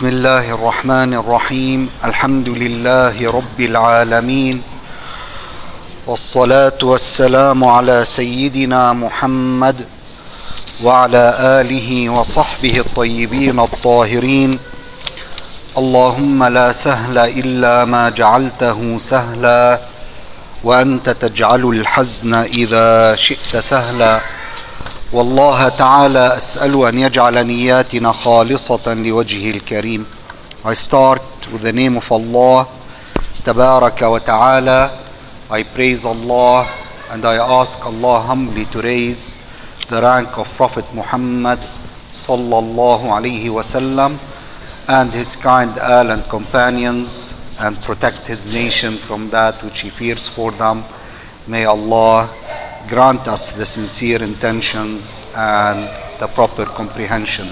بسم الله الرحمن الرحيم. الحمد لله رب العالمين، والصلاة والسلام على سيدنا محمد وعلى آله وصحبه الطيبين الطاهرين. اللهم لا سهل إلا ما جعلته سهلا، وأنت تجعل الحزن إذا شئت سهلا. والله تعالى أسأل أن يجعل نياتنا خالصة لوجهه الكريم. I start with the name of Allah Tabaraka wa Ta'ala. I praise Allah and I ask Allah humbly to raise the rank of Prophet Muhammad sallallahu alayhi wasallam and his kind Al and companions, and protect his nation from that which he fears for them. May Allah grant us the sincere intentions and the proper comprehension.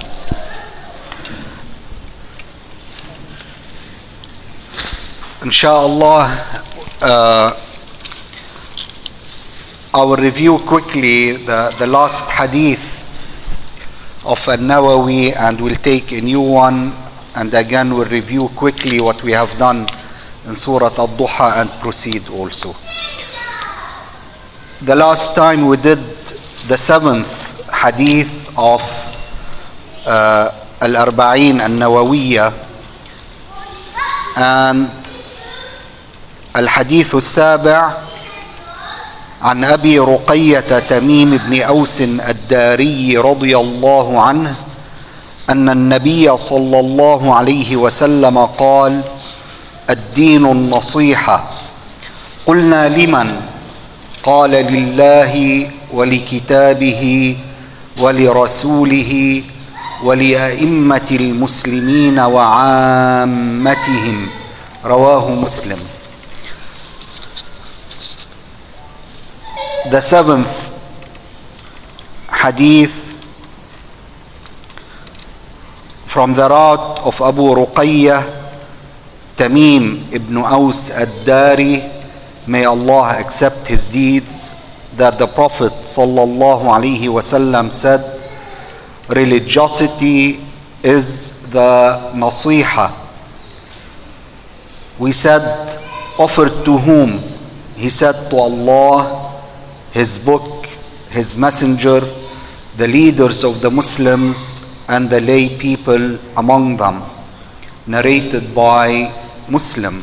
Inshallah, I will review quickly the last hadith of An-Nawawi, and we'll take a new one, and again we'll review quickly what we have done in Surah Al-Duha and proceed also. The last time we did the 7th hadith of Al-Arba'in Al-Nawawiyya, and الحديث السابع عن أبي رقية تميم بن أوس الداري رضي الله عنه أن النبي صلى الله عليه وسلم قال: الدين النصيحة. قلنا: لمن؟ قال: لله ولكتابه ولرسوله ولأئمة المسلمين وعامتهم. رواه مسلم. The 7th hadith from the route of Abu Ruqayyah Tamim ibn Aus ad-Dari, may Allah accept his deeds, that the Prophet sallallahu alaihi wasallam said, religiosity is the nasiha. We said, offered to whom? He said, to Allah, His book, His messenger, the leaders of the Muslims, and the lay people among them. Narrated by Muslim.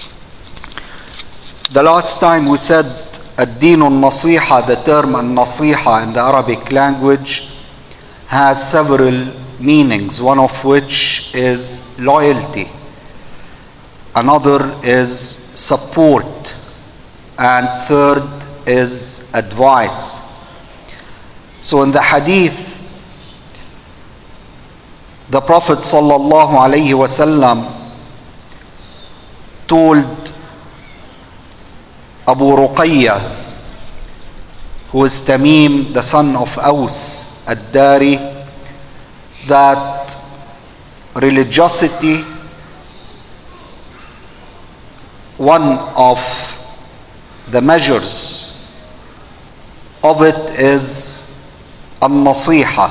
The last time we said ad-din al-nasiha, the term al-nasiha in the Arabic language has several meanings, one of which is loyalty, another is support, and third is advice. So in the hadith, the Prophet sallallahu alaihi wasallam told Abu Ruqayyah, who is Tamim, the son of Aus ad-Dari, that religiosity, one of the measures of it is al-nasiha.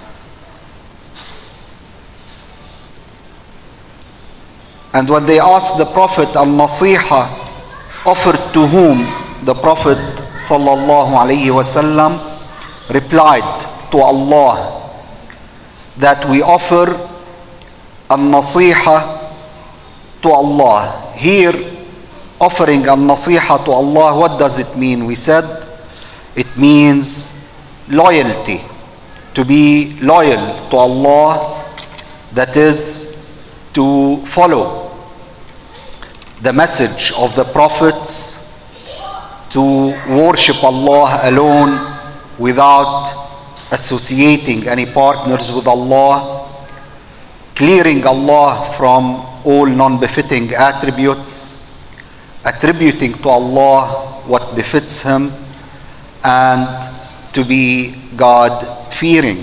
And when they asked the Prophet al-nasiha offered to whom, the Prophet sallallahu alaihi wasallam replied, to Allah, that we offer al-nasiha to Allah. Here, offering al-nasiha to Allah, what does it mean? We said it means loyalty, to be loyal to Allah, that is, to follow the message of the prophets, to worship Allah alone without associating any partners with Allah, clearing Allah from all non-befitting attributes, attributing to Allah what befits Him, and to be God-fearing.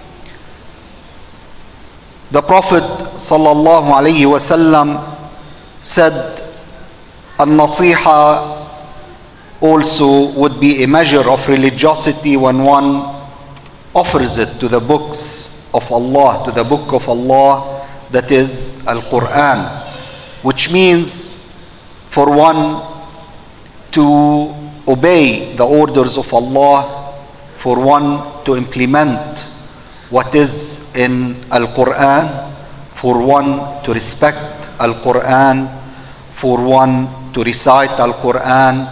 The Prophet sallallahu alaihi wasallam said al-nasiha also would be a measure of religiosity when one offers it to the books of Allah, to the book of Allah that is Al-Quran, which means for one to obey the orders of Allah, for one to implement what is in Al-Quran, for one to respect Al-Quran, for one to recite Al-Quran,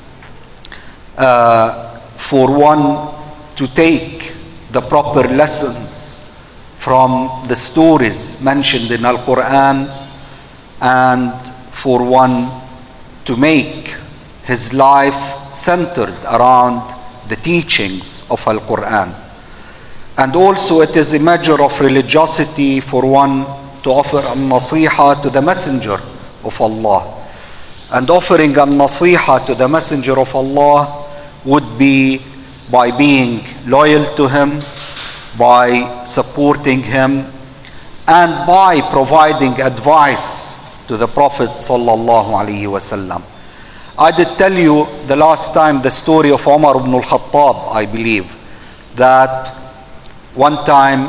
for one to take the proper lessons from the stories mentioned in Al-Quran, and for one to make his life centered around the teachings of Al-Quran. And also it is a measure of religiosity for one to offer an-nasiha to the Messenger of Allah. And offering an-nasiha to the Messenger of Allah would be by being loyal to him, by supporting him, and by providing advice to the Prophet sallallahu alaihi wasallam. I did tell you the last time the story of Umar ibn al-Khattab, I believe, that one time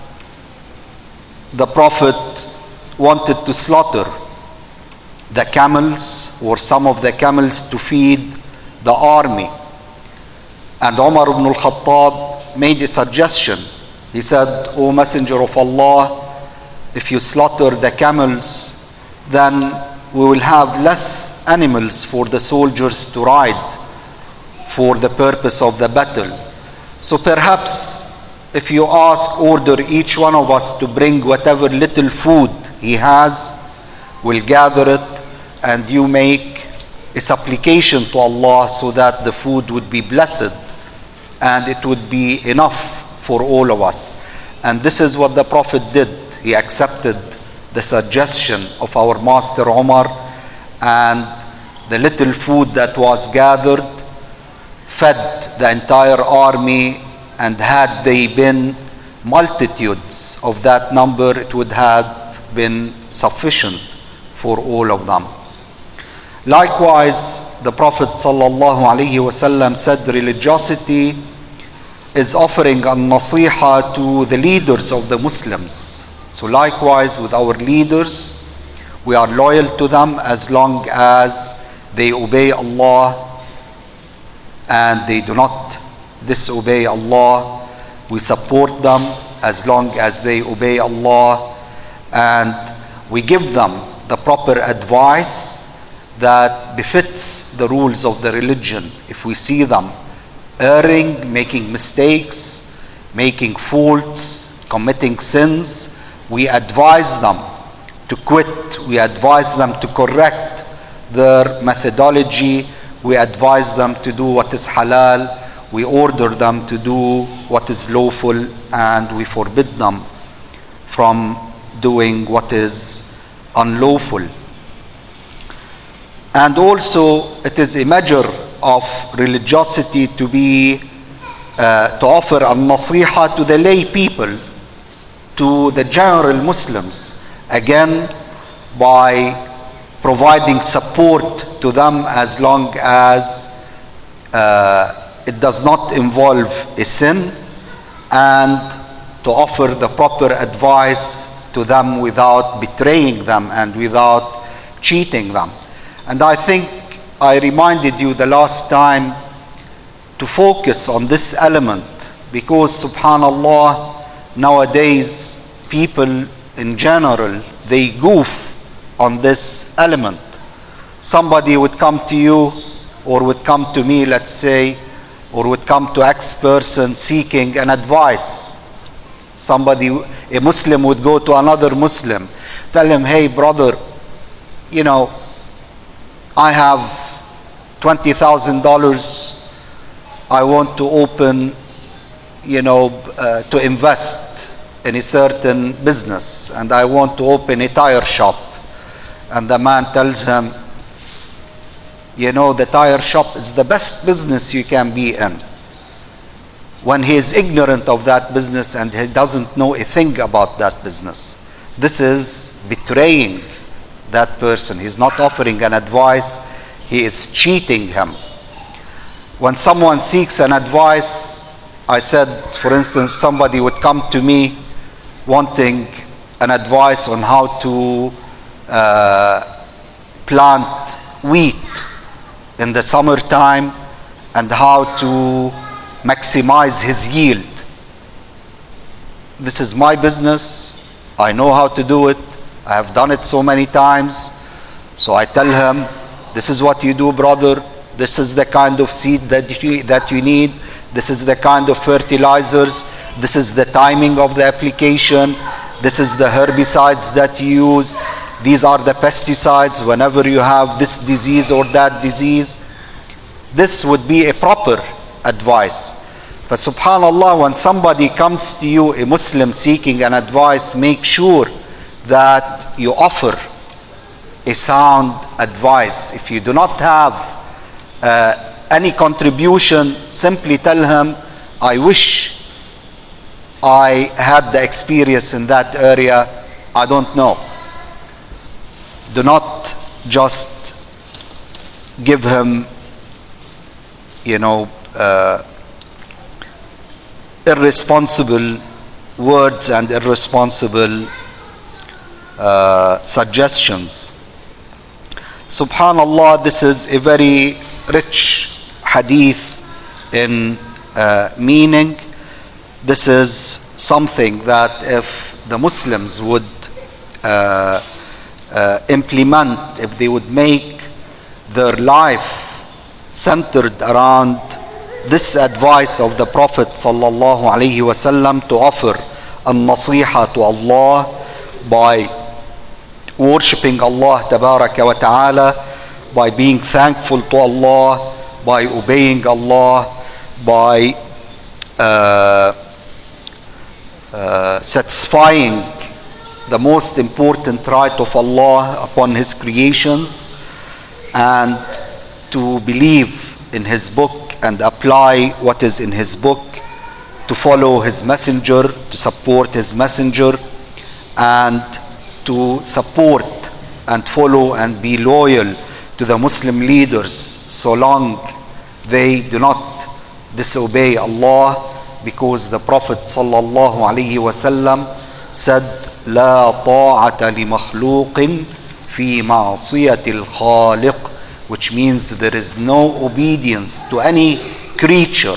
the Prophet wanted to slaughter the camels or some of the camels to feed the army. And Umar ibn al-Khattab made a suggestion. He said, "O Messenger of Allah, if you slaughter the camels, then we will have less animals for the soldiers to ride for the purpose of the battle. So perhaps if you order each one of us to bring whatever little food he has, we'll gather it, and you make a supplication to Allah so that the food would be blessed and it would be enough for all of us." And this is what the Prophet did. He accepted the suggestion of our Master Umar, and the little food that was gathered fed the entire army, and had they been multitudes of that number, it would have been sufficient for all of them. Likewise, the Prophet sallallahu alaihi wasallam said religiosity is offering an-nasiha to the leaders of the Muslims. So likewise with our leaders, we are loyal to them as long as they obey Allah and they do not disobey Allah. We support them as long as they obey Allah, and we give them the proper advice that befits the rules of the religion. If we see them erring, making mistakes, making faults, committing sins, we advise them to quit. We advise them to correct their methodology. We advise them to do what is halal. We order them to do what is lawful, and we forbid them from doing what is unlawful. And also it is a measure of religiosity to offer an-nasiha to the lay people, to the general Muslims, again by providing support to them as long as it does not involve a sin, and to offer the proper advice to them without betraying them and without cheating them. And I think I reminded you the last time to focus on this element, because subhanallah, nowadays people in general, they goof on this element. Somebody would come to you, or would come to me, let's say, or would come to X person seeking an advice. A Muslim would go to another Muslim, tell him, "Hey brother, I have $20,000. I want to open, to invest in a certain business, and I want to open a tire shop." And the man tells him, "The tire shop is the best business you can be in." When he is ignorant of that business and he doesn't know a thing about that business, this is betraying that person. He's not offering an advice, he is cheating him. When someone seeks an advice, I said, for instance, somebody would come to me wanting an advice on how to plant wheat in the summertime and how to maximize his yield. This is my business. I know how to do it. I have done it so many times. So I tell him, this is what you do, brother. This is the kind of seed that you need. This is the kind of fertilizers. This is the timing of the application. This is the herbicides that you use. These are the pesticides whenever you have this disease or that disease. This would be a proper advice. But subhanallah, when somebody comes to you, a Muslim seeking an advice, make sure that you offer a sound advice. If you do not have any contribution, simply tell him, I wish I had the experience in that area. I don't know. Do not just give him, irresponsible words and irresponsible suggestions. Subhanallah, this is a very rich hadith in meaning. This is something that if the Muslims would implement, if they would make their life centered around this advice of the Prophet sallallahu alaihi wasallam, to offer an-nasiha to Allah by worshipping Allah tabaraka wa ta'ala, by being thankful to Allah, by obeying Allah, by satisfying the most important right of Allah upon His creations, and to believe in His book and apply what is in His book, to follow His messenger, to support His messenger, and to support and follow and be loyal to the Muslim leaders so long they do not disobey Allah, because the Prophet sallallahu alaihi wasallam said, لا طاعة لمخلوق في معصية الخالق, which means there is no obedience to any creature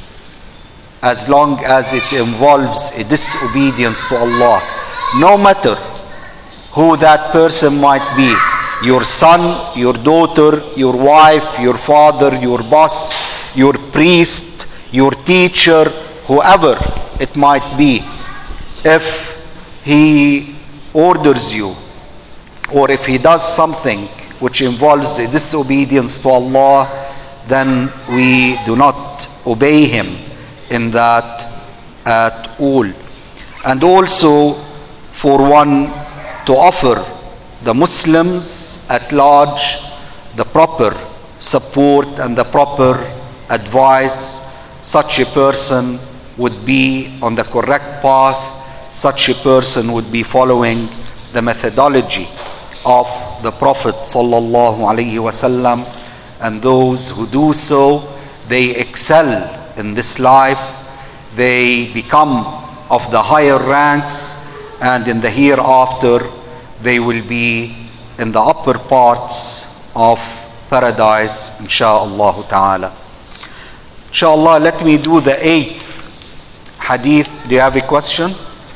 as long as it involves a disobedience to Allah, no matter who that person might be, your son, your daughter, your wife, your father, your boss, your priest, your teacher, whoever it might be. If he orders you, or if he does something which involves a disobedience to Allah, then we do not obey him in that at all. And also for one to offer the Muslims at large the proper support and the proper advice, such a person would be on the correct path. Such a person would be following the methodology of the Prophet sallallahu alaihi wasallam, and those who do so, they excel in this life, they become of the higher ranks, and in the hereafter they will be in the upper parts of paradise, insha'Allah ta'ala. Inshallah, let me do the 8th hadith. Do you have a question?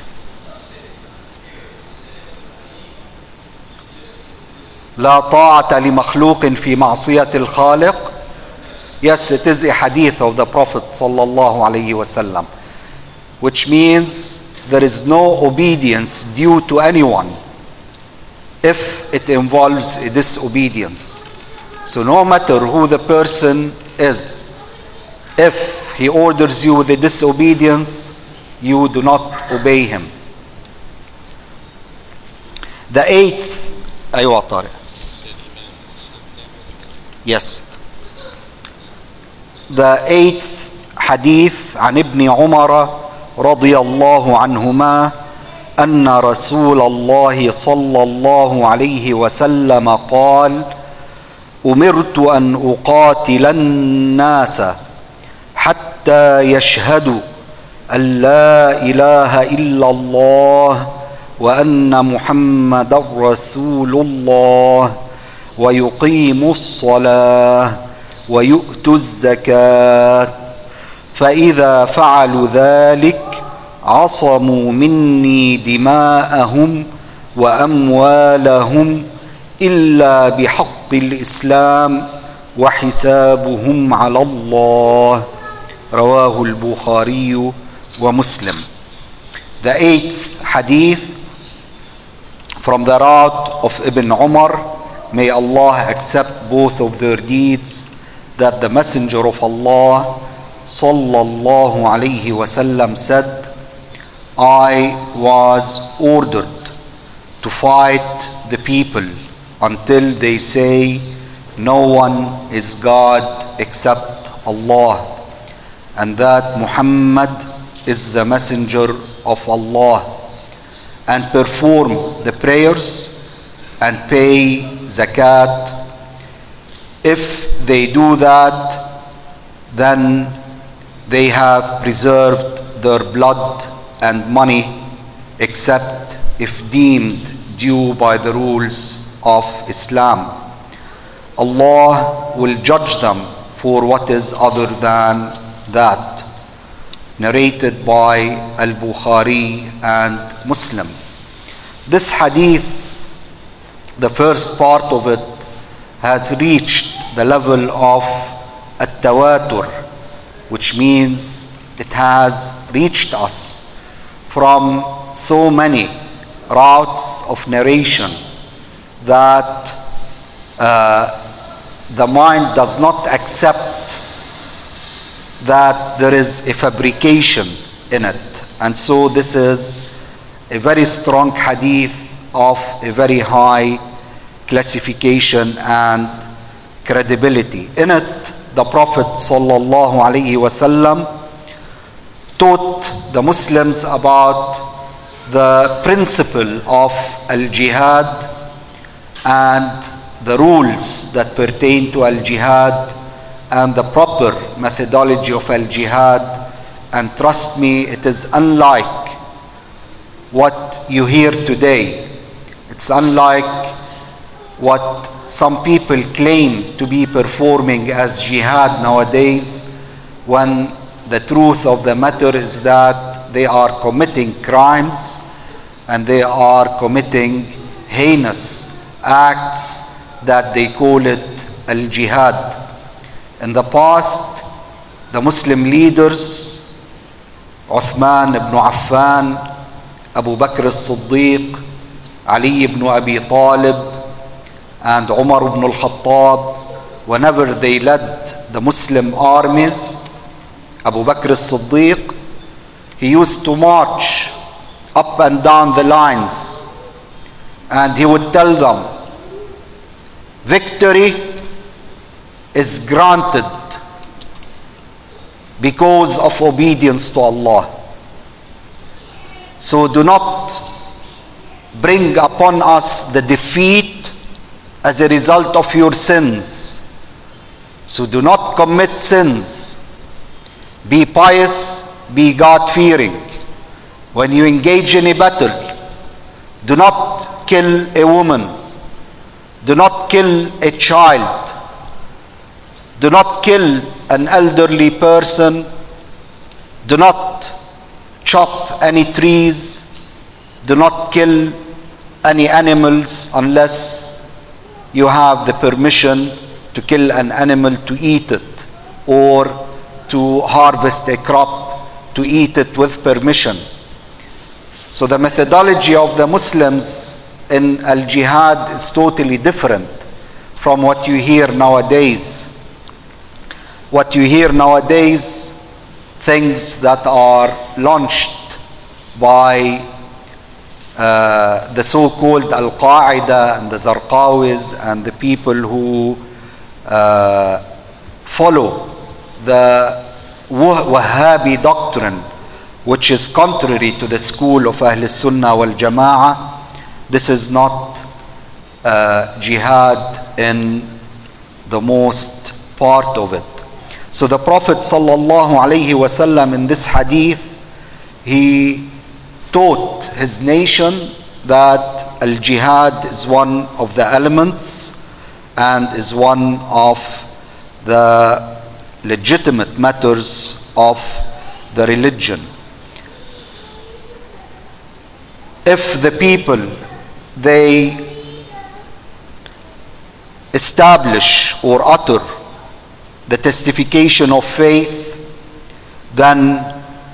لا طاعة لمخلوق في معصية الخالق. Yes, it is a hadith of the Prophet sallallahu alaihi wasallam, which means there is no obedience due to anyone if it involves a disobedience. So no matter who the person is, if he orders you with a disobedience, you do not obey him. The 8th, أيوة طارق. Yes. The 8th hadith عن ابن عمر رضي الله عنهما أن رسول الله صلى الله عليه وسلم قال: أمرت أن أقاتل الناس حتى يشهدوا أن لا إله إلا الله وأن محمد رسول الله ويقيموا الصلاة ويؤتوا الزكاة فإذا فعلوا ذلك عصموا مني دماءهم وأموالهم إلا بحق الإسلام وحسابهم على الله. رواه البخاري ومسلم. The eighth hadith from the route of Ibn Umar, may Allah accept both of their deeds, that the Messenger of Allah sallallahu alayhi wasallam said, I was ordered to fight the people until they say no one is God except Allah, and that Muhammad is the messenger of Allah, and perform the prayers and pay zakat. If they do that, then they have preserved their blood and money, except if deemed due by the rules of Islam. Allah will judge them for what is other than that. Narrated by Al-Bukhari and Muslim. This hadith, the first part of it, has reached the level of at-tawatur, which means it has reached us from so many routes of narration that the mind does not accept that there is a fabrication in it. And so this is a very strong hadith of a very high classification and credibility. In it, the Prophet sallallahu alaihi wasallam taught the Muslims about the principle of al-jihad and the rules that pertain to al-jihad and the proper methodology of al-jihad. And trust me, it is unlike what you hear today. It's unlike what some people claim to be performing as jihad nowadays, when the truth of the matter is that they are committing crimes and they are committing heinous acts that they call it al-jihad. In the past, the Muslim leaders, Uthman ibn Affan, Abu Bakr as-Siddiq, Ali ibn Abi Talib, and Umar ibn al-Khattab, whenever they led the Muslim armies, Abu Bakr as-Siddiq, he used to march up and down the lines, and he would tell them, victory is granted because of obedience to Allah. So do not bring upon us the defeat as a result of your sins. So do not commit sins. Be pious, be God-fearing. When you engage in a battle, do not kill a woman. Do not kill a child. Do not kill an elderly person. Do not chop any trees. Do not kill any animals unless you have the permission to kill an animal to eat it, or to harvest a crop to eat it with permission. So the methodology of the Muslims in al-jihad is totally different from what you hear nowadays. What you hear nowadays, things that are launched by the so-called Al-Qaeda and the Zarqawis and the people who follow the Wahhabi doctrine, which is contrary to the school of Ahl Sunnah wal Jama'ah. This is not jihad in the most part of it. So the Prophet sallallahu alaihi wasallam in this hadith, he taught his nation that al-jihad is one of the elements and is one of the legitimate matters of the religion. If the people, they establish or utter the testification of faith, then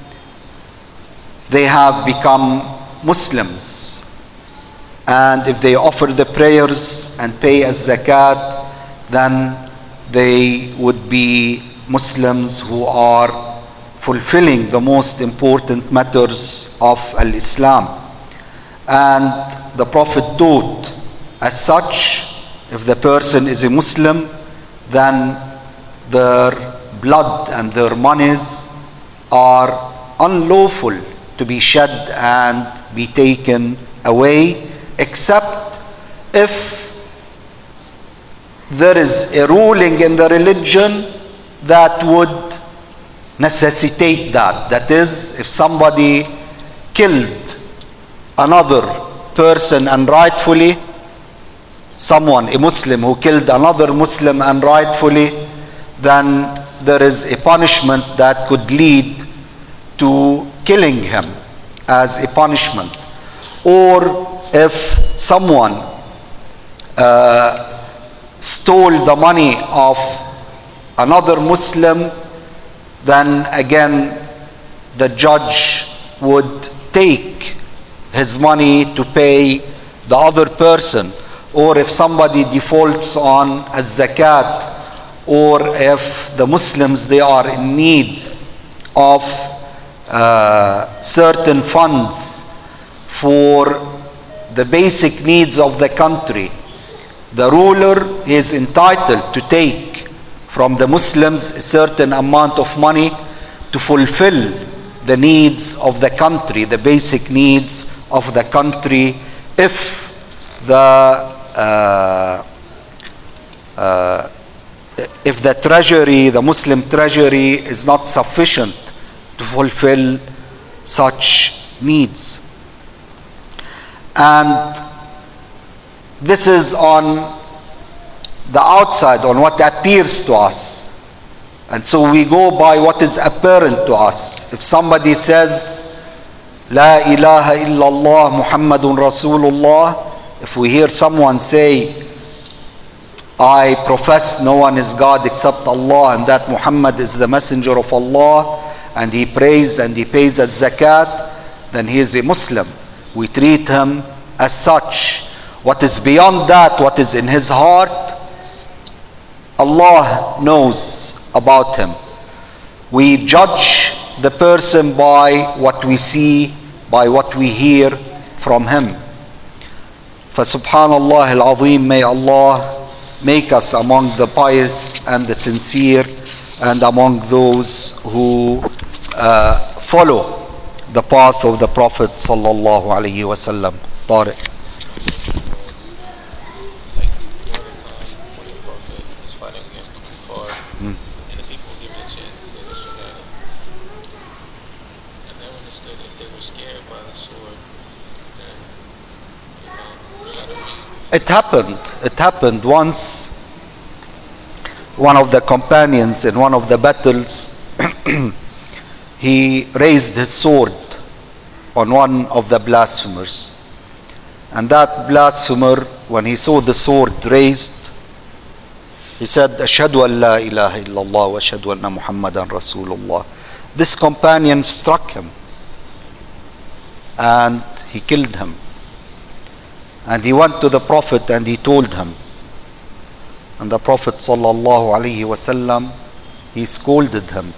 they have become Muslims. And if they offer the prayers and pay as zakat, then they would be Muslims who are fulfilling the most important matters of al-Islam. And the Prophet taught as such, if the person is a Muslim, then their blood and their monies are unlawful to be shed and be taken away, except if there is a ruling in the religion that would necessitate that. That is, if somebody killed another person unrightfully, someone, a Muslim who killed another Muslim unrightfully, then there is a punishment that could lead to killing him as a punishment. Or if someone stole the money of another Muslim, then again the judge would take his money to pay the other person. Or if somebody defaults on a zakat, or if the Muslims, they are in need of certain funds for the basic needs of the country, the ruler is entitled to take from the Muslims a certain amount of money to fulfill the needs of the country, the basic needs of the country, if the treasury, the Muslim treasury, is not sufficient to fulfill such needs. And this is on the outside, on what appears to us. And so we go by what is apparent to us. If somebody says, La ilaha illallah Muhammadun Rasulullah, if we hear someone say, I profess no one is God except Allah, and that Muhammad is the messenger of Allah, and he prays and he pays as zakat, then he is a Muslim. We treat him as such. What is beyond that, what is in his heart, Allah knows about him. We judge the person by what we see, by what we hear from him. فسبحانallah al-Azim, may Allah make us among the pious and the sincere, and among those who follow the path of the Prophet sallallahu alaihi wasallam. Tariq. It happened once. One of the companions in one of the battles, he raised his sword on one of the blasphemers. And that blasphemer, when he saw the sword raised, he said, Ashhadu an la ilaha illallah wa ashhadu anna Muhammadan Rasulullah. This companion struck him and he killed him. And he went to the Prophet and he told him. And the Prophet sallallahu alaihi wasallam, he scolded him.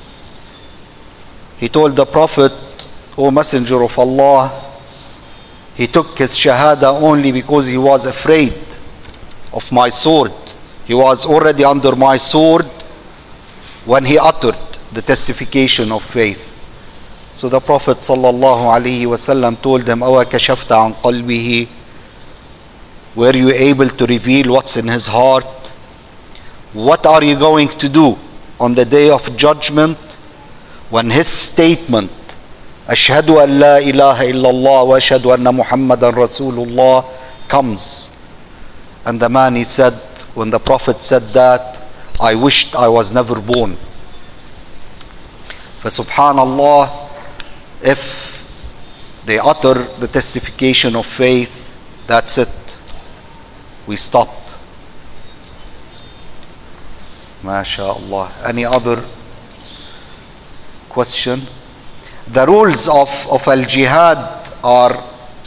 He told the Prophet, O Messenger of Allah, he took his shahada only because he was afraid of my sword. He was already under my sword when he uttered the testification of faith. So the Prophet sallallahu alaihi wasallam told him, Awa kashafta an qalbihi, were you able to reveal what's in his heart? What are you going to do on the day of judgment when his statement Ashhadu an la ilaha illallah wa ashhadu anna Muhammadan Rasulullah comes. And the man, he said, when the Prophet said that, I wished I was never born. For subhanallah, if they utter the testification of faith, that's it. We stop. MashaAllah. Any other question? The rules of al-jihad are,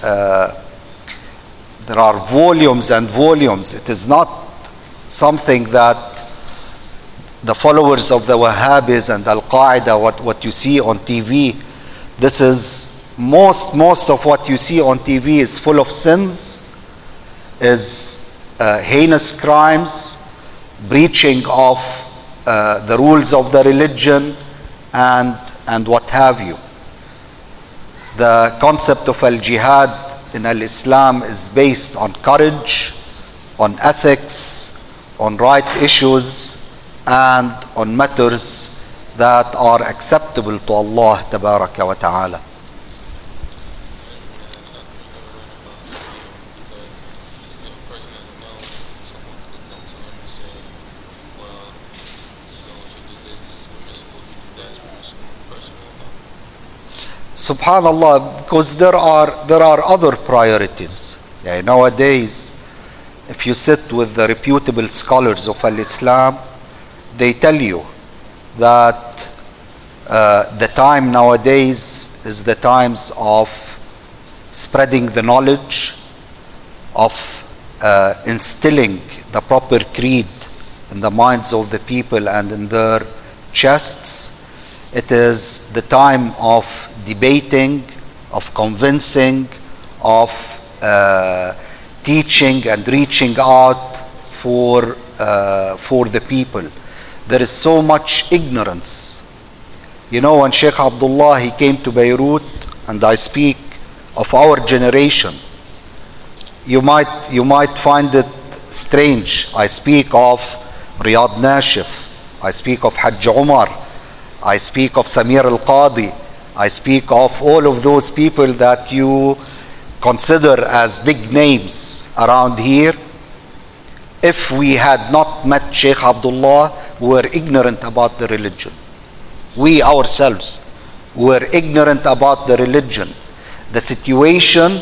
there are volumes and volumes. It is not something that the followers of the Wahhabis and Al-Qaeda, what you see on TV, this is most of what you see on TV is full of sins, is heinous crimes, breaching of the rules of the religion, and what have you. The concept of al-jihad in al-Islam is based on courage, on ethics, on right issues, and on matters that are acceptable to Allah Tabaraka wa Ta'ala. Subhanallah, because there are other priorities. Yeah, nowadays, if you sit with the reputable scholars of al-Islam, they tell you that the time nowadays is the times of spreading the knowledge, of instilling the proper creed in the minds of the people and in their chests. It is the time of debating, of convincing, of teaching and reaching out for the people. There is so much ignorance. You know, when Sheikh Abdullah, he came to Beirut, and I speak of our generation, you might find it strange. I speak of Riyad Nashif, I speak of Hajj Umar, I speak of Samir Al-Qadi, I speak of all of those people that you consider as big names around here. If we had not met Sheikh Abdullah, we were ignorant about the religion. We ourselves were ignorant about the religion. The situation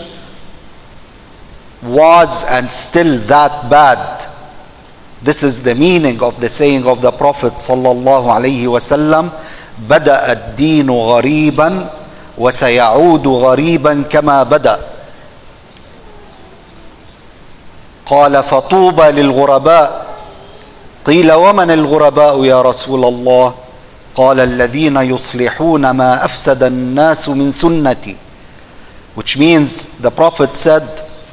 was and still that bad. This is the meaning of the saying of the Prophet sallallahu alaihi wasallam, بدأ الدين غريبا وسيعود غريبا كما بدأ. قال فطوبى للغرباء. قيل ومن الغرباء يا رسول الله؟ قال الذين يصلحون ما أفسد الناس من سنتي. Which means the Prophet said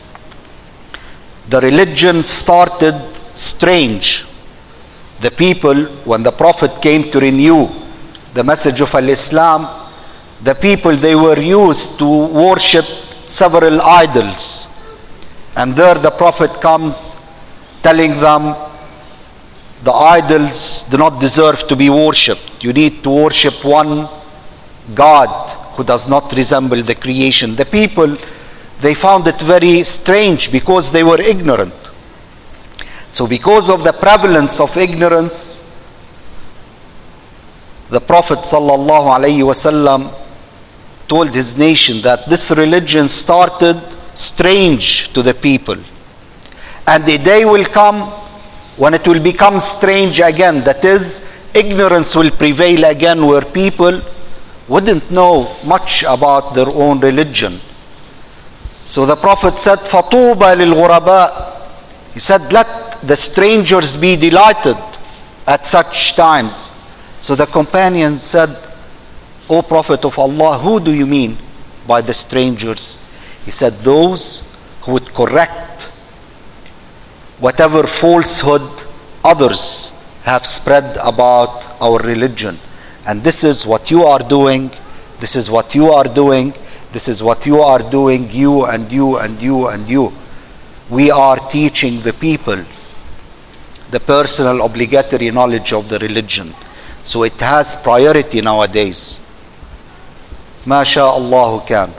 the religion started strange. The people, when the Prophet came to renew the message of al-Islam, the people, they were used to worship several idols. And there the Prophet comes telling them the idols do not deserve to be worshipped. You need to worship one God who does not resemble the creation. The people, they found it very strange because they were ignorant. So because of the prevalence of ignorance, the Prophet sallallahu alaihi wasallam told his nation that this religion started strange to the people, and the day will come when it will become strange again. That is, ignorance will prevail again, where people wouldn't know much about their own religion. So the Prophet said, فَطُوبَى لِلْغُرَبَاءِ. He said, let the strangers be delighted at such times. So the companions said, O Prophet of Allah, who do you mean by the strangers? He said, those who would correct whatever falsehood others have spread about our religion. And this is what you are doing, this is what you are doing, this is what you are doing, you and you and you and you. We are teaching the people the personal obligatory knowledge of the religion. So it has priority nowadays. ما شاء الله كان.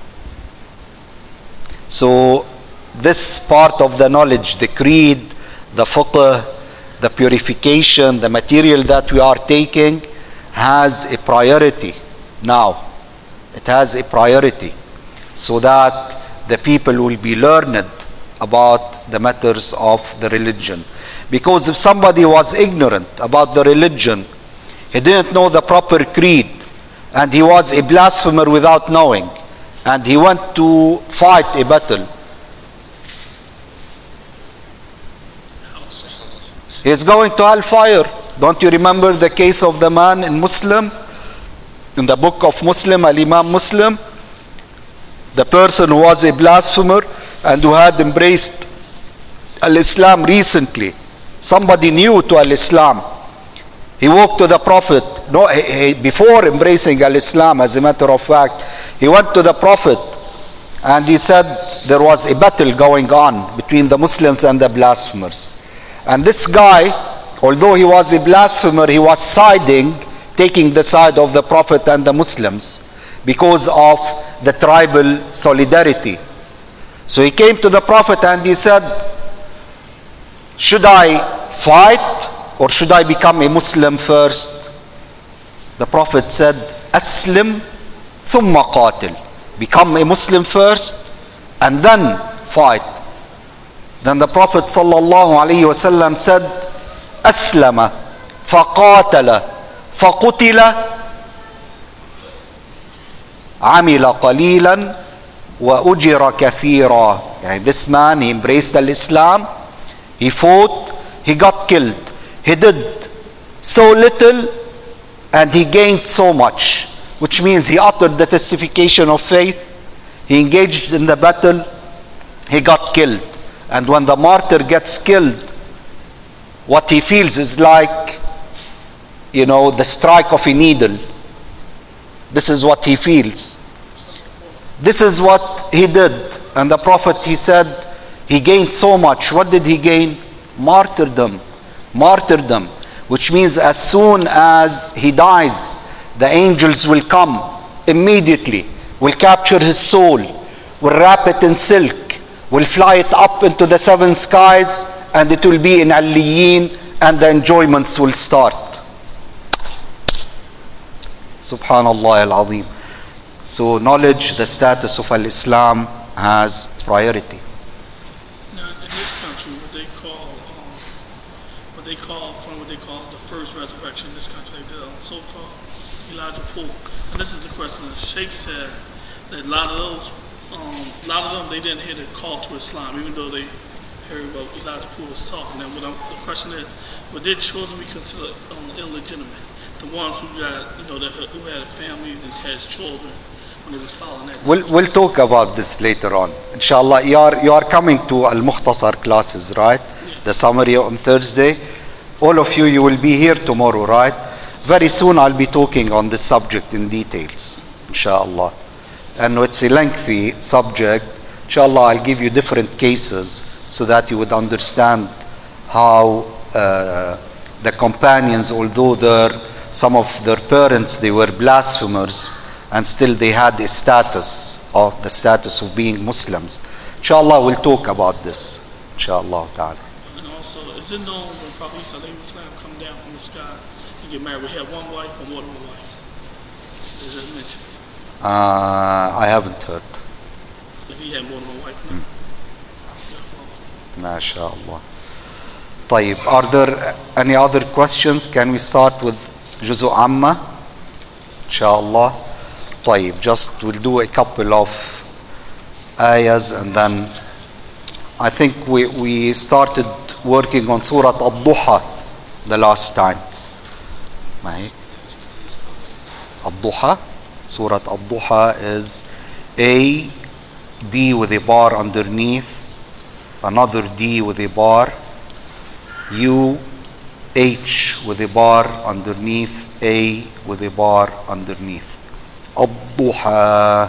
So this part of the knowledge, the creed, the fiqh, the purification, the material that we are taking has a priority now. It has a priority so that the people will be learned about the matters of the religion. Because if somebody was ignorant about the religion, he didn't know the proper creed, and he was a blasphemer without knowing, and he went to fight a battle, he is going to hellfire. Don't you remember the case of the man in Muslim? In the book of Muslim, Al-Imam Muslim, the person who was a blasphemer and who had embraced Al-Islam recently. Somebody new to Al-Islam. He walked to the Prophet. No, before embracing Al-Islam, as a matter of fact, he went to the Prophet and he said there was a battle going on between the Muslims and the blasphemers. And this guy, although he was a blasphemer, he was siding, taking the side of the Prophet and the Muslims because of the tribal solidarity. So he came to the Prophet and he said, should I fight or should I become a Muslim first? The Prophet said, Aslim thumma qatil. Become a Muslim first and then fight. Then the Prophet sallallahu alayhi wasallam said, Aslama faqatala faqutila amila qalilan wa ujira kathira. This man, he embraced Islam, he fought, he got killed. He did so little and he gained so much, which means he uttered the testification of faith, he engaged in the battle, he got killed. And when the martyr gets killed, what he feels is like, the strike of a needle. This is what he feels. This is what he did. And the Prophet, he said, he gained so much. What did he gain? Martyrdom. Martyrdom. Which means as soon as he dies, the angels will come immediately, will capture his soul, will wrap it in silk, will fly it up into the seven skies, and it will be in Aliyeen, and the enjoyments will start. Subhanallah al-Azim. So knowledge, the status of Al-Islam has priority. Now in this country, what they call the first resurrection in this country, the so-called Elijah Pool. And this is the question that Sheikh said, that a lot of them, they didn't hear the call to Islam, even though they heard what Elijah Pool was talking. And the question is, would their children be considered illegitimate? The ones who got, who had families and had children when they was following that. We'll talk about this later on. Inshallah, you are coming to Al-Mukhtasar classes, right? Yeah. The summary on Thursday. All of you will be here tomorrow, right? Very soon I'll be talking on this subject in details, inshallah. And it's a lengthy subject. Inshallah, I'll give you different cases so that you would understand how the companions, although some of their parents, they were blasphemers, and still they had the status of being Muslims. Inshallah, we'll talk about this. Inshallah ta'ala. And also, is it known when Prophet Isa come down from the sky and get married, we have one wife or more than one wife? Is it mentioned? I haven't heard. If he had more than one wife, no. MashaAllah. طيب, are there any other questions? Can we start with Juzu Amma? Inshallah. طيب, just we'll do a couple of ayahs and then I think we started working on Surah Ad-Duha the last time. Ad-Duha. Surah Ad-Duha is A, D with a bar underneath, another D with a bar, U, H with a bar underneath, A with a bar underneath. Ad-Duha.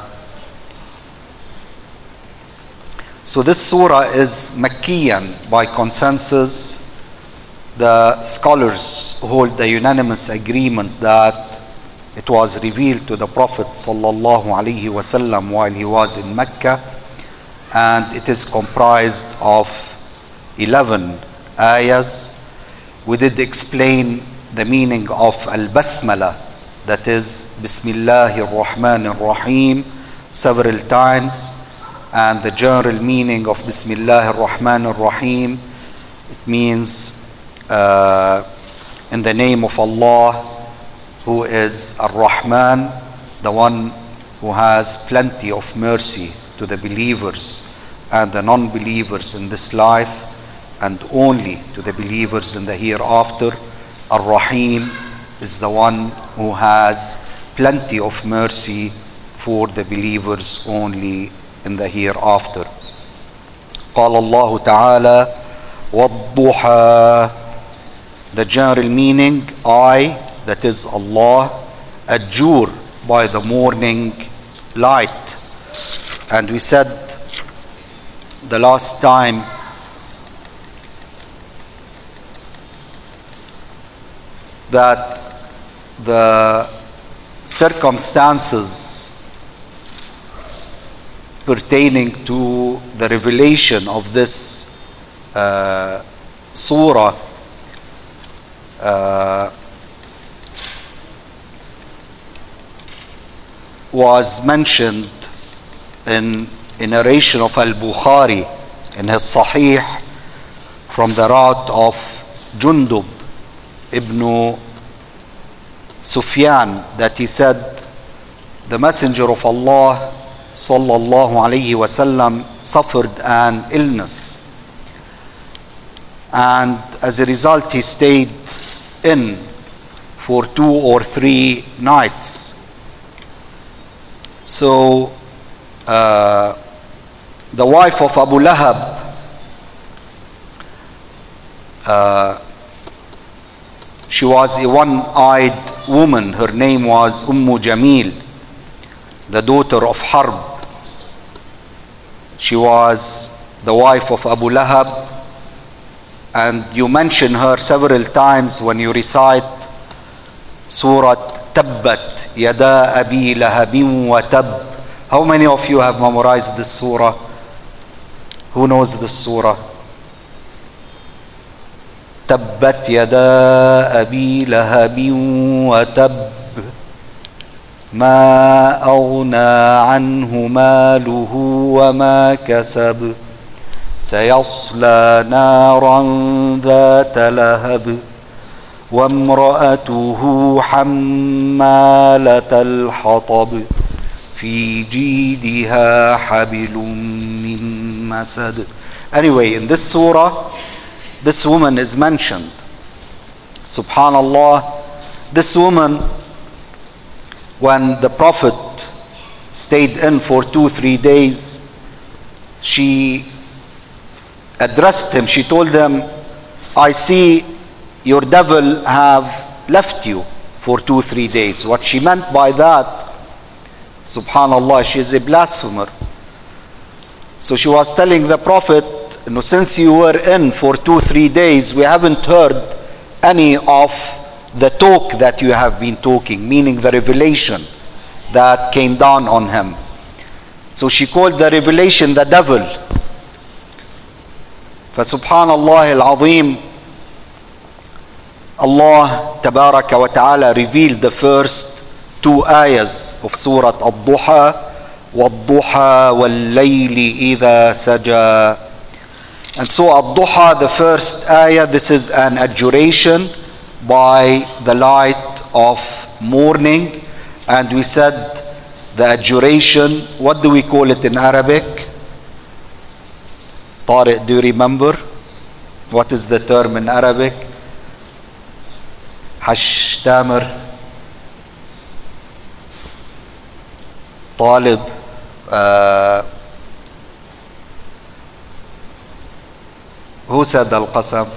So this surah is Makkiyan by consensus. The scholars hold the unanimous agreement that It was revealed to the Prophet sallallahu alaihi wasallam while he was in Mecca, and it is comprised of 11 ayahs. We did explain the meaning of Al-Basmala, that is Bismillahir Rahmanir Rahim, several times, and the general meaning of Bismillahir Rahmanir Rahim, it means in the name of Allah, who is Ar-Rahman, the one who has plenty of mercy to the believers and the non-believers in this life, and only to the believers in the hereafter. Ar-Rahim is the one who has plenty of mercy for the believers only in the hereafter. قال الله تعالى وَالضُّحَى. The general meaning, I, that is Allah, adjure by the morning light. And we said the last time that the circumstances pertaining to the revelation of this surah was mentioned in a narration of Al-Bukhari in his Sahih from the route of Jundub ibn Sufyan, that he said, the Messenger of Allah sallallahu alayhi wasallam suffered an illness, and as a result he stayed in for 2 or 3 nights. So the wife of Abu Lahab she was a one-eyed woman. Her name was Jamil, the daughter of Harb. She was the wife of Abu Lahab, and you mention her several times when you recite Surah Tabbat Yada Abi Lahabin wa Tab. How many of you have memorized this surah? Who knows this surah? Tabbat Yada Abi Lahabin wa Tab Ma aghna anhu maluhu wa ma kasab سيصلى نارا ذات لهب وامرأته حمالة الحطب في جيدها حبل من مسد. Anyway, in this surah, this woman is mentioned. Subhanallah, this woman, when the Prophet stayed in for 2-3 days, she addressed him. She told him, I see your devil have left you for 2-3 days. What she meant by that, subhanallah, she is a blasphemer. So she was telling the Prophet, since you were in for 2-3 days, we haven't heard any of the talk that you have been talking, meaning the revelation that came down on him. So she called the revelation the devil. فسبحان الله العظيم, Allah Tabaraka wa Ta'ala revealed the first 2 ayahs of Surah Al-Duha, وَالضُّحَى وَاللَّيْلِ إِذَا سَجَى. And so Al-Duha, the first ayah, this is an adjuration by the light of morning. And we said the adjuration, what do we call it in Arabic? Tariq, do you remember? What is the term in Arabic? Hash Tamir, Talib, who said Al-Qasam?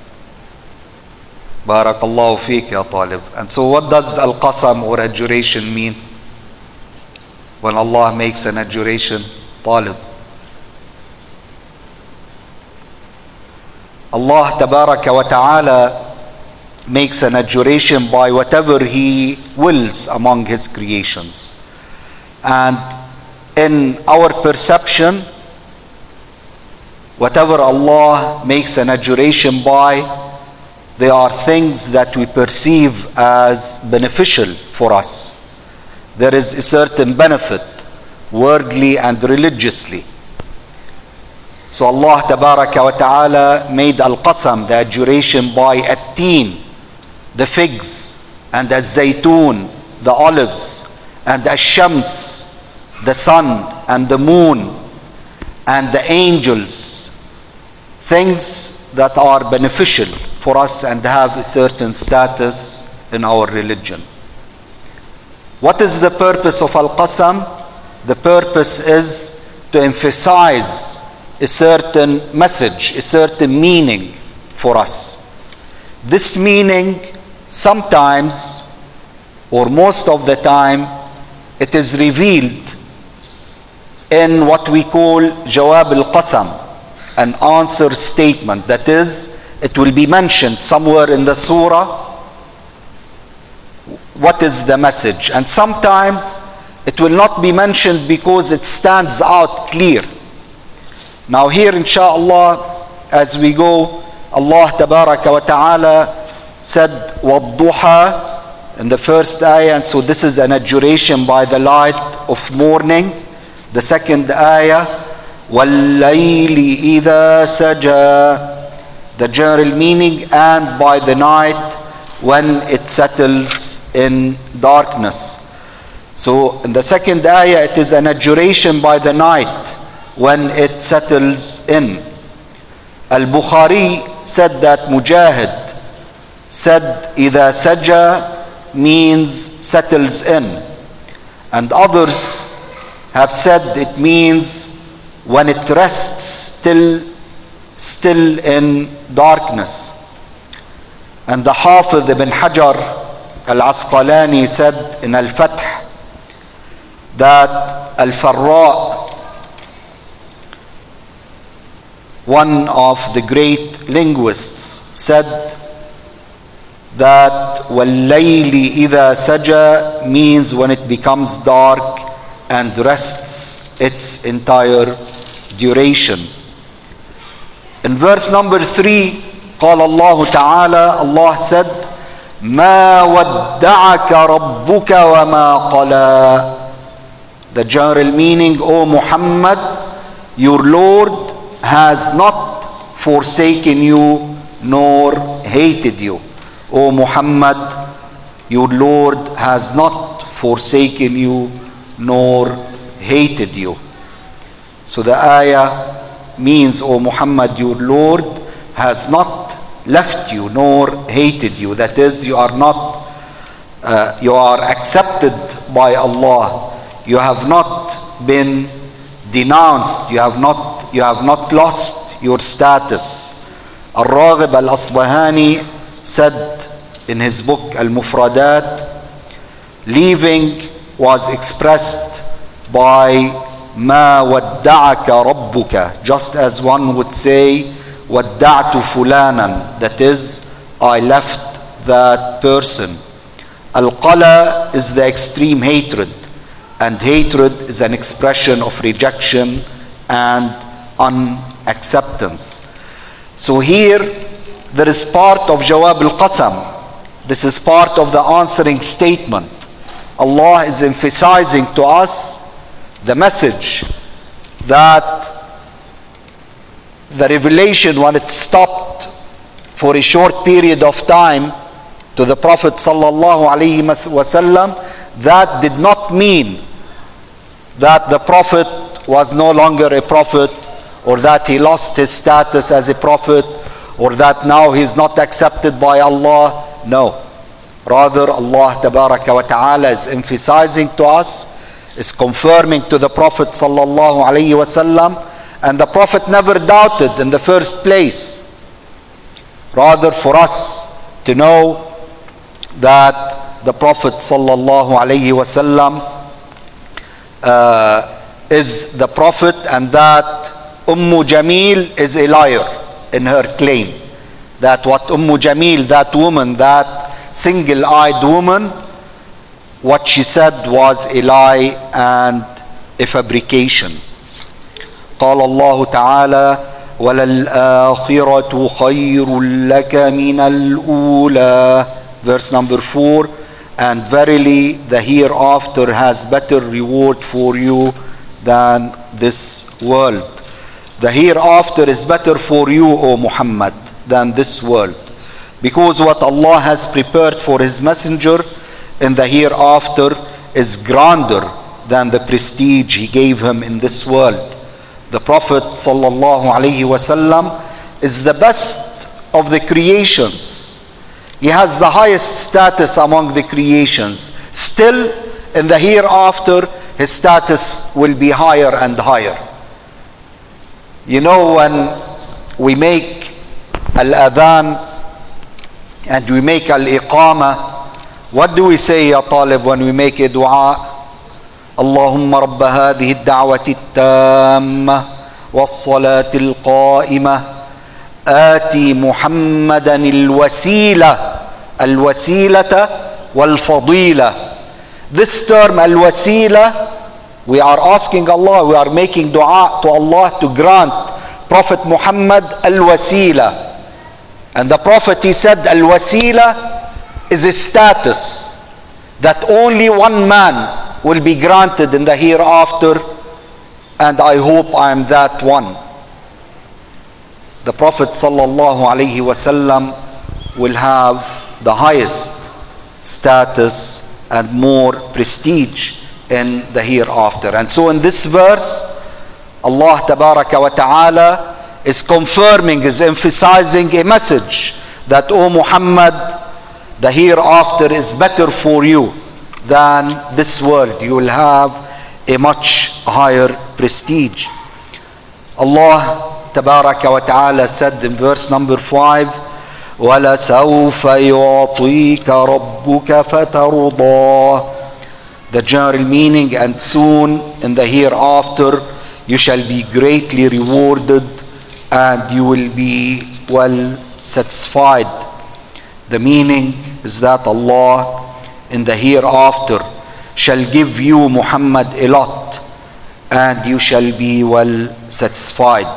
Barakallahu feek ya Talib. And so what does Al-Qasam or adjuration mean? When Allah makes an adjuration, Talib. Allah Tabaraka wa Ta'ala makes an adjuration by whatever He wills among His creations. And in our perception, whatever Allah makes an adjuration by, they are things that we perceive as beneficial for us. There is a certain benefit, worldly and religiously. So Allah Tabaraka wa Ta'ala made Al-Qasam, the adjuration by At-Teen, the figs, and Al-Zaytun, the olives, and Al-Shams, the sun and the moon, and the angels, things that are beneficial for us and have a certain status in our religion. What is the purpose of Al-Qasam? The purpose is to emphasize a certain message, a certain meaning for us. This meaning, sometimes or most of the time, it is revealed in what we call Jawab al-Qasam, an answer statement. That is, it will be mentioned somewhere in the surah what is the message, and sometimes it will not be mentioned because it stands out clear. Now here, inshallah, as we go, Allah Tabaraka wa Ta'ala said وَالضُّحَى in the first ayah, and so this is an adjuration by the light of morning. The second ayah, وَاللَّيْلِ إِذَا سَجَى, the general meaning, and by the night when it settles in darkness. So in the second ayah, it is an adjuration by the night when it settles in. Al-Bukhari said that Mujahid said إِذَا سَجَى means settles in, and others have said it means when it rests still in darkness. And the Hafidh ibn Hajar al-Asqalani said in Al-Fath that Al-Farra, one of the great linguists, said that وَاللَّيْلِ إِذَا سَجَى means when it becomes dark and rests its entire duration. In verse number 3, قال الله تعالى, Allah said, مَا وَدَّعَكَ رَبُّكَ وَمَا قَلَى. The general meaning, O Muhammad, your Lord has not forsaken you nor hated you. O Muhammad, your Lord has not forsaken you nor hated you. So the ayah means, O Muhammad, your Lord has not left you nor hated you. That is, you are accepted by Allah. You have not been denounced. You have not lost your status. Al-Raghib al-Asbahani said in his book Al-Mufradat, leaving was expressed by ما ودعك ربك, just as one would say ودعت فلانا, that is, I left that person. Al-Qala is the extreme hatred, and hatred is an expression of rejection and unacceptance. So here there is part of Jawab al-Qasam. This is part of the answering statement. Allah is emphasizing to us the message that the revelation, when it stopped for a short period of time to the Prophet sallallahu alaihi wasallam, that did not mean that the Prophet was no longer a prophet, or that he lost his status as a prophet, or that now he is not accepted by Allah. No. Rather, Allah Tabaraka wa Ta'ala is emphasizing to us, is confirming to the Prophet sallallahu alaihi wasallam, and the Prophet never doubted in the first place. Rather, for us to know that the Prophet sallallahu alaihi wasallam is the Prophet, and that Jamil is a liar in her claim, that what Jamil, that woman, that single-eyed woman, what she said was a lie and a fabrication. قال الله تعالى وَلَلْآخِرَةُ خَيْرٌ لَكَ مِنَ الْأُولَى. Verse number 4, and verily the hereafter has better reward for you than this world. The hereafter is better for you, O Muhammad, than this world, because what Allah has prepared for His messenger in the hereafter is grander than the prestige He gave him in this world. The Prophet sallallahu alaihi wasallam is the best of the creations. He has the highest status among the creations. Still, in the hereafter, his status will be higher and higher. You know, when we make al-adhan and we make al-iqama, what do we say, ya talib, when we make a dua? اللهم رب هذه الدعوة التامة والصلاة القائمة آتي محمدا الوسيلة والفضيلة. This term al-wasila, we are asking Allah, we are making dua to Allah to grant Prophet Muhammad al-wasila. And the Prophet, he said, al-wasila is a status that only one man will be granted in the hereafter, and I hope I am that one. The Prophet sallallahu alaihi wasallam will have the highest status and more prestige in the hereafter. And so in this verse, Allah tabaraka wa ta'ala is confirming, is emphasizing a message that, O Muhammad, the hereafter is better for you than this world. You will have a much higher prestige. Allah tabaraka wa ta'ala said in verse number 5, وَلَسَوْفَ يُعْطِيكَ رَبُّكَ فَتَرْضَى. The general meaning, and soon in the hereafter you shall be greatly rewarded and you will be well satisfied. The meaning is that Allah in the hereafter shall give you, Muhammad, a lot and you shall be well satisfied.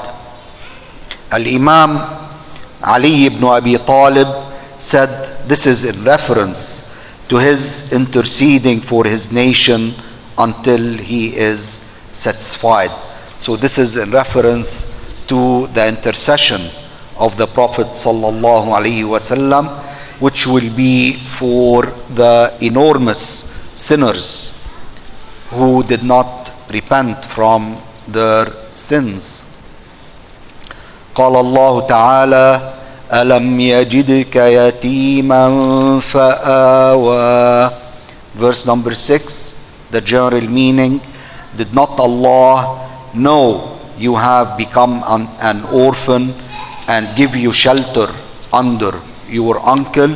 Al-Imam Ali ibn Abi Talib said this is in reference to his interceding for his nation until he is satisfied. So this is in reference to the intercession of the Prophet sallallahu alaihi wasallam, which will be for the enormous sinners who did not repent from their sins. قال الله تعالى ألم يجدك يتيما فآوى. Verse number 6, the general meaning, did not Allah know you have become an orphan and give you shelter under your uncle?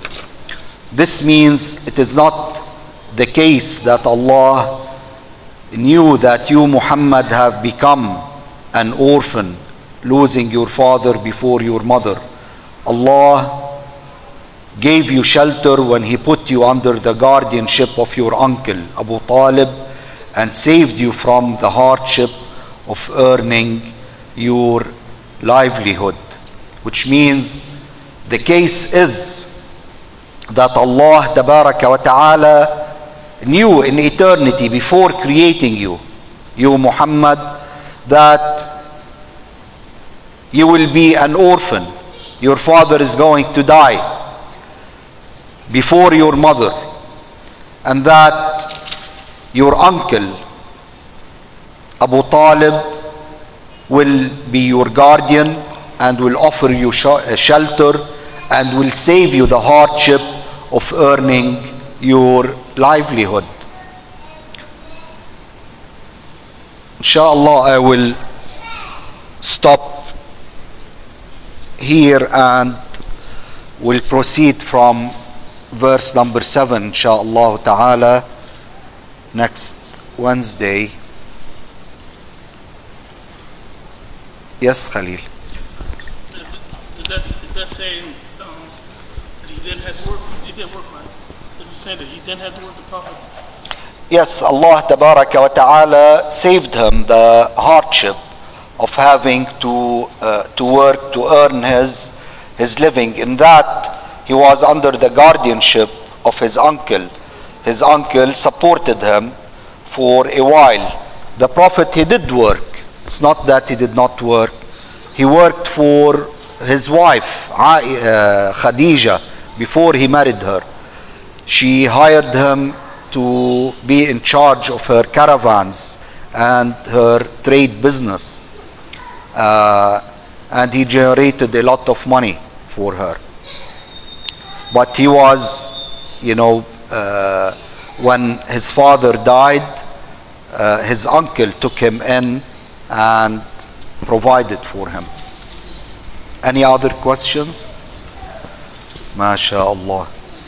This means it is not the case that Allah knew that you, Muhammad, have become an orphan, losing your father before your mother. Allah gave you shelter when He put you under the guardianship of your uncle Abu Talib and saved you from the hardship of earning your livelihood. Which means the case is that Allah tabaraka wa ta'ala knew in eternity, before creating you, Muhammad, that you will be an orphan. Your father is going to die before your mother, and that your uncle Abu Talib will be your guardian and will offer you shelter and will save you the hardship of earning your livelihood. Inshallah, I will stop here and will proceed from verse number 7, inshallah ta'ala, next Wednesday. Yes, Khalil. that's saying that he didn't have to work? He didn't work, right? Is it saying that he didn't have to work, the Prophet? Yes, Allah Tabaraka wa Ta'ala saved him the hardship of having to work to earn his living. In that, he was under the guardianship of his uncle. His uncle supported him for a while. The Prophet, he did work. It's not that he did not work. He worked for his wife, Khadija, before he married her. She hired him to be in charge of her caravans and her trade business. And he generated a lot of money for her. But he was, when his father died, his uncle took him in and provided for him. Any other questions? MashaAllah.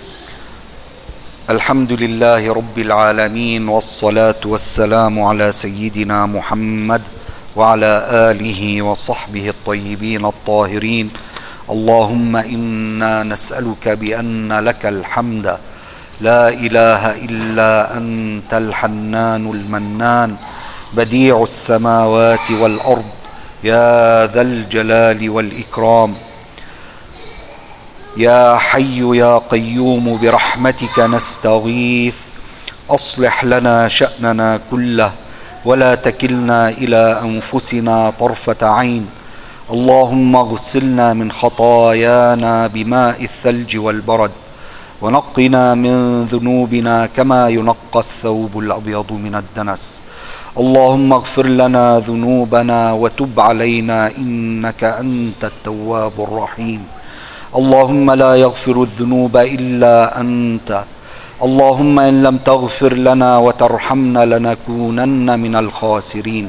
الحمد لله رب العالمين والصلاة والسلام على سيدنا محمد وعلى آله وصحبه الطيبين الطاهرين. اللهم إنا نسألك بأن لك الحمد لا إله إلا أنت الحنان المنان بديع السماوات والأرض يا ذا الجلال والإكرام يا حي يا قيوم برحمتك نستغيث أصلح لنا شأننا كله ولا تكلنا إلى أنفسنا طرفة عين. اللهم اغسلنا من خطايانا بماء الثلج والبرد ونقنا من ذنوبنا كما ينقى الثوب الأبيض من الدنس. اللهم اغفر لنا ذنوبنا وتب علينا إنك أنت التواب الرحيم. اللهم لا يغفر الذنوب إلا أنت. اللهم إن لم تغفر لنا وترحمنا لنكونن من الخاسرين.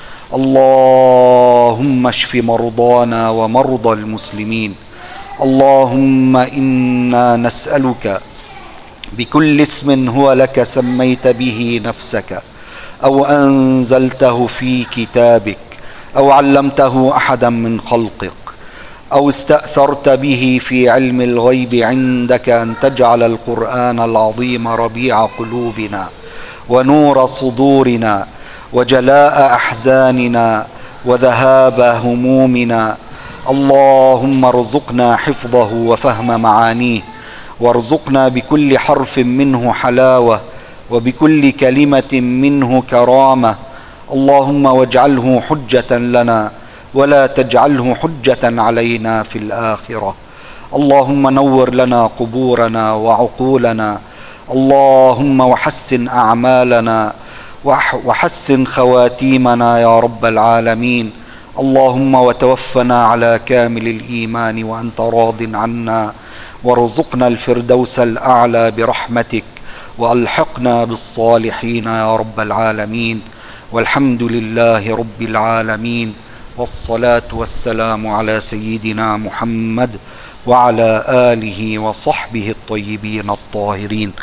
اللهم اشف مرضانا ومرضى المسلمين. اللهم إنا نسألك بكل اسم هو لك سميت به نفسك أو أنزلته في كتابك أو علمته أحدا من خلقك أو استأثرت به في علم الغيب عندك أن تجعل القرآن العظيم ربيع قلوبنا ونور صدورنا وجلاء أحزاننا وذهاب همومنا. اللهم ارزقنا حفظه وفهم معانيه وارزقنا بكل حرف منه حلاوة وبكل كلمة منه كرامة. اللهم واجعله حجة لنا ولا تجعله حجة علينا في الآخرة. اللهم نور لنا قبورنا وعقولنا. اللهم وحسن أعمالنا وحسن خواتيمنا يا رب العالمين. اللهم وتوفنا على كامل الإيمان وأنت راض عنا وارزقنا الفردوس الأعلى برحمتك وألحقنا بالصالحين يا رب العالمين. والحمد لله رب العالمين والصلاة والسلام على سيدنا محمد وعلى آله وصحبه الطيبين الطاهرين.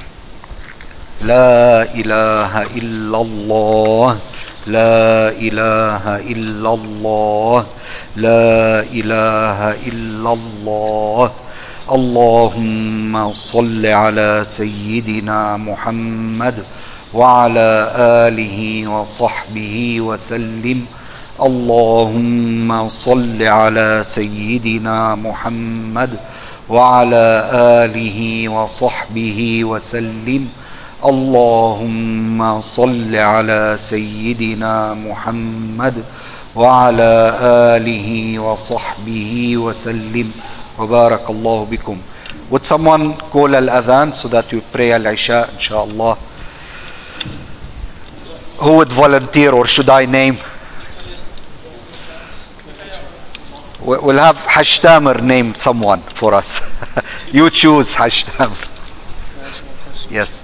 لا إله إلا الله لا إله إلا الله لا إله إلا الله. اللهم صل على سيدنا محمد وعلى آله وصحبه وسلم. اللهم صل على سيدنا محمد وعلى آله وصحبه وسلم. اللهم صل على سيدنا محمد وعلى آله وصحبه وسلم. وبارك الله بكم. Would someone call al-adhan so that we pray al-isha inshallah? Who would volunteer, or should I name? We'll have Hashtamer name someone for us. You choose Hashtamer. Yes.